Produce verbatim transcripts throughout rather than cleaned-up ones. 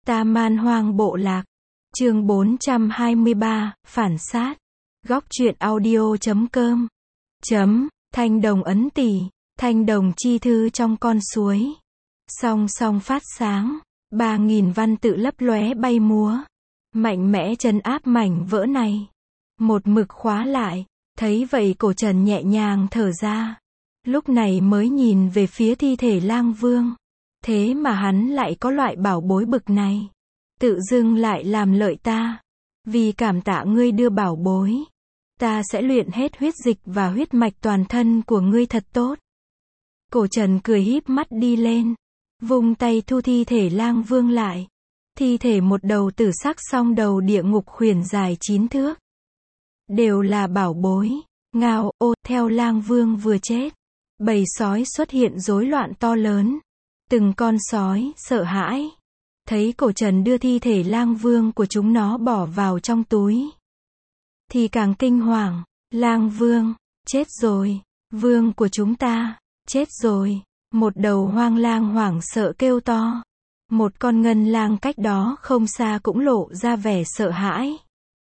Ta Man Hoang Bộ Lạc. Chương bốn trăm hai mươi ba, Phản Sát. Góc truyện audio chấm com. Chấm, thanh đồng ấn tỷ, thanh đồng chi thư trong con suối. Song song phát sáng, ba nghìn văn tự lấp lóe bay múa. Mạnh mẽ trấn áp mảnh vỡ này. Một mực khóa lại, thấy vậy Cổ Trần nhẹ nhàng thở ra. Lúc này mới nhìn về phía thi thể Lang Vương. Thế mà hắn lại có loại bảo bối bực này. Tự dưng lại làm lợi ta. Vì cảm tạ ngươi đưa bảo bối, ta sẽ luyện hết huyết dịch và huyết mạch toàn thân của ngươi thật tốt. Cổ Trần cười híp mắt đi lên, vung tay thu thi thể Lang Vương lại. Thi thể một đầu tử sắc song đầu địa ngục khuyển dài chín thước. Đều là bảo bối. Ngao, ô, theo Lang Vương vừa chết, bầy sói xuất hiện rối loạn to lớn. Từng con sói sợ hãi, thấy Cổ Trần đưa thi thể Lang Vương của chúng nó bỏ vào trong túi, thì càng kinh hoàng. Lang Vương, chết rồi. Vương của chúng ta, chết rồi. Một đầu hoang lang hoảng sợ kêu to. Một con ngân lang cách đó không xa cũng lộ ra vẻ sợ hãi.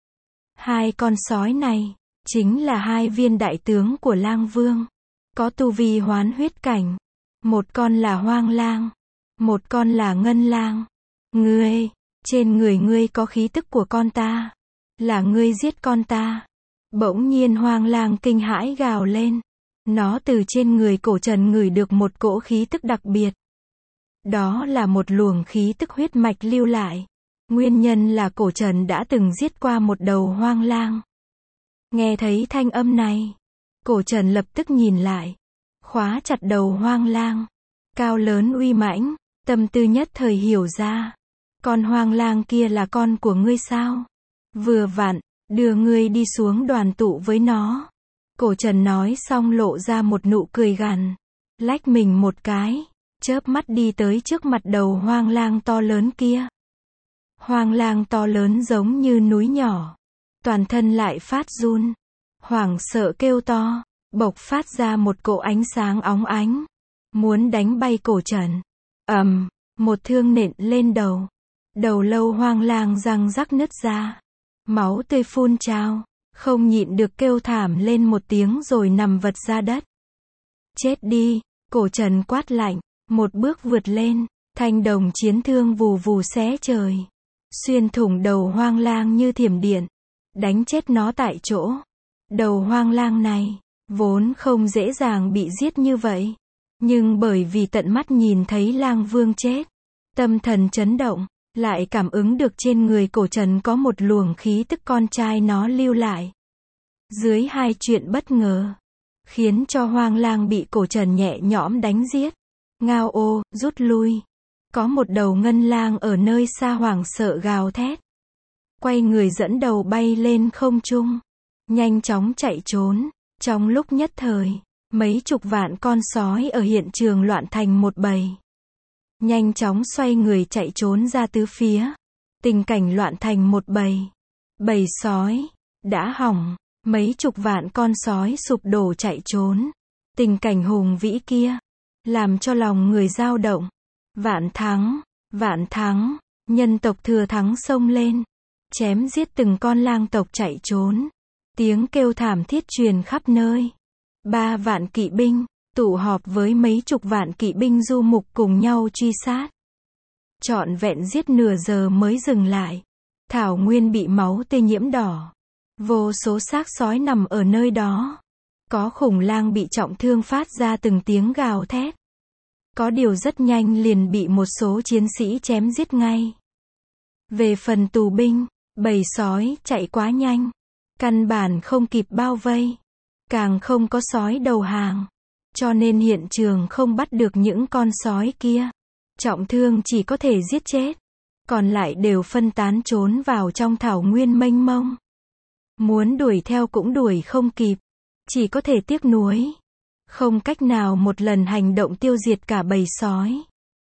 Hai con sói này, chính là hai viên đại tướng của Lang Vương. Có tu vi hoán huyết cảnh. Một con là hoang lang, một con là ngân lang. Ngươi, trên người ngươi có khí tức của con ta. Là ngươi giết con ta. Bỗng nhiên hoang lang kinh hãi gào lên. Nó từ trên người Cổ Trần ngửi được một cỗ khí tức đặc biệt. Đó là một luồng khí tức huyết mạch lưu lại. Nguyên nhân là Cổ Trần đã từng giết qua một đầu hoang lang. Nghe thấy thanh âm này, Cổ Trần lập tức nhìn lại. Khóa chặt đầu hoang lang. Cao lớn uy mãnh, tâm tư nhất thời hiểu ra. Con hoang lang kia là con của ngươi sao? Vừa vặn, đưa ngươi đi xuống đoàn tụ với nó. Cổ Trần nói xong lộ ra một nụ cười gằn. Lách mình một cái, chớp mắt đi tới trước mặt đầu hoang lang to lớn kia. Hoang lang to lớn giống như núi nhỏ. Toàn thân lại phát run. Hoảng sợ kêu to, bộc phát ra một cỗ ánh sáng óng ánh. Muốn đánh bay Cổ Trần. Ầm, một thương nện lên đầu. Đầu lâu hoang lang răng rắc nứt ra. Máu tươi phun trào, không nhịn được kêu thảm lên một tiếng rồi nằm vật ra đất. Chết đi, Cổ Trần quát lạnh, một bước vượt lên, thanh đồng chiến thương vù vù xé trời. Xuyên thủng đầu hoang lang như thiểm điện, đánh chết nó tại chỗ. Đầu hoang lang này, vốn không dễ dàng bị giết như vậy. Nhưng bởi vì tận mắt nhìn thấy Lang Vương chết, tâm thần chấn động, lại cảm ứng được trên người Cổ Trần có một luồng khí tức con trai nó lưu lại. Dưới hai chuyện bất ngờ, khiến cho hoang lang bị Cổ Trần nhẹ nhõm đánh giết. Ngao ô, rút lui. Có một đầu ngân lang ở nơi xa hoảng sợ gào thét. Quay người dẫn đầu bay lên không trung. Nhanh chóng chạy trốn. Trong lúc nhất thời, mấy chục vạn con sói ở hiện trường loạn thành một bầy. Nhanh chóng xoay người chạy trốn ra tứ phía. Tình cảnh loạn thành một bầy. Bầy sói đã hỏng. Mấy chục vạn con sói sụp đổ chạy trốn. Tình cảnh hùng vĩ kia, làm cho lòng người dao động. Vạn thắng, vạn thắng. Nhân tộc thừa thắng xông lên, chém giết từng con lang tộc chạy trốn. Tiếng kêu thảm thiết truyền khắp nơi. Ba vạn kỵ binh tụ họp với mấy chục vạn kỵ binh du mục cùng nhau truy sát. Trọn vẹn giết nửa giờ mới dừng lại. Thảo nguyên bị máu tươi nhiễm đỏ. Vô số xác sói nằm ở nơi đó. Có khủng lang bị trọng thương phát ra từng tiếng gào thét. Có điều rất nhanh liền bị một số chiến sĩ chém giết ngay. Về phần tù binh, bầy sói chạy quá nhanh. Căn bản không kịp bao vây. Càng không có sói đầu hàng. Cho nên hiện trường không bắt được những con sói kia. Trọng thương chỉ có thể giết chết. Còn lại đều phân tán trốn vào trong thảo nguyên mênh mông. Muốn đuổi theo cũng đuổi không kịp. Chỉ có thể tiếc nuối. Không cách nào một lần hành động tiêu diệt cả bầy sói.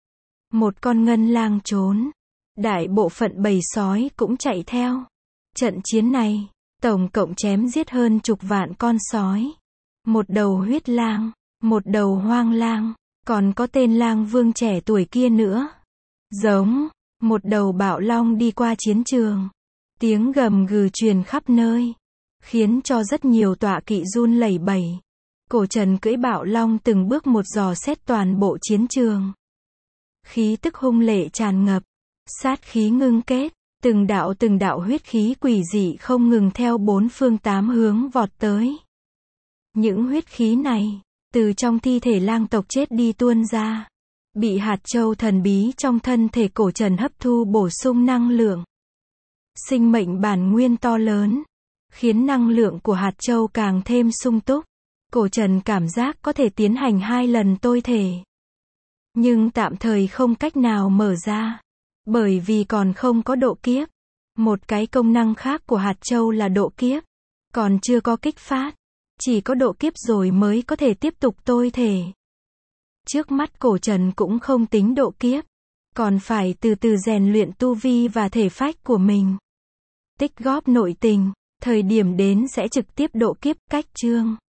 Một con ngân lang trốn. Đại bộ phận bầy sói cũng chạy theo. Trận chiến này, tổng cộng chém giết hơn chục vạn con sói. Một đầu huyết lang, một đầu hoang lang, còn có tên Lang Vương trẻ tuổi kia nữa. Giống, Một đầu bạo long đi qua chiến trường. Tiếng gầm gừ truyền khắp nơi, khiến cho rất nhiều tọa kỵ run lẩy bẩy. Cổ Trần cưỡi bạo long từng bước một dò xét toàn bộ chiến trường. Khí tức hung lệ tràn ngập, sát khí ngưng kết, từng đạo từng đạo huyết khí quỷ dị không ngừng theo bốn phương tám hướng vọt tới. Những huyết khí này, từ trong thi thể lang tộc chết đi tuôn ra, bị hạt châu thần bí trong thân thể Cổ Trần hấp thu bổ sung năng lượng. Sinh mệnh bản nguyên to lớn, khiến năng lượng của hạt châu càng thêm sung túc. Cổ Trần cảm giác có thể tiến hành hai lần tôi thể. Nhưng tạm thời không cách nào mở ra, bởi vì còn không có độ kiếp. Một cái công năng khác của hạt châu là độ kiếp, còn chưa có kích phát. Chỉ có độ kiếp rồi mới có thể tiếp tục tôi thể. Trước mắt Cổ Trần cũng không tính độ kiếp, còn phải từ từ rèn luyện tu vi và thể phách của mình. Tích góp nội tình, thời điểm đến sẽ trực tiếp độ kiếp. Cách chương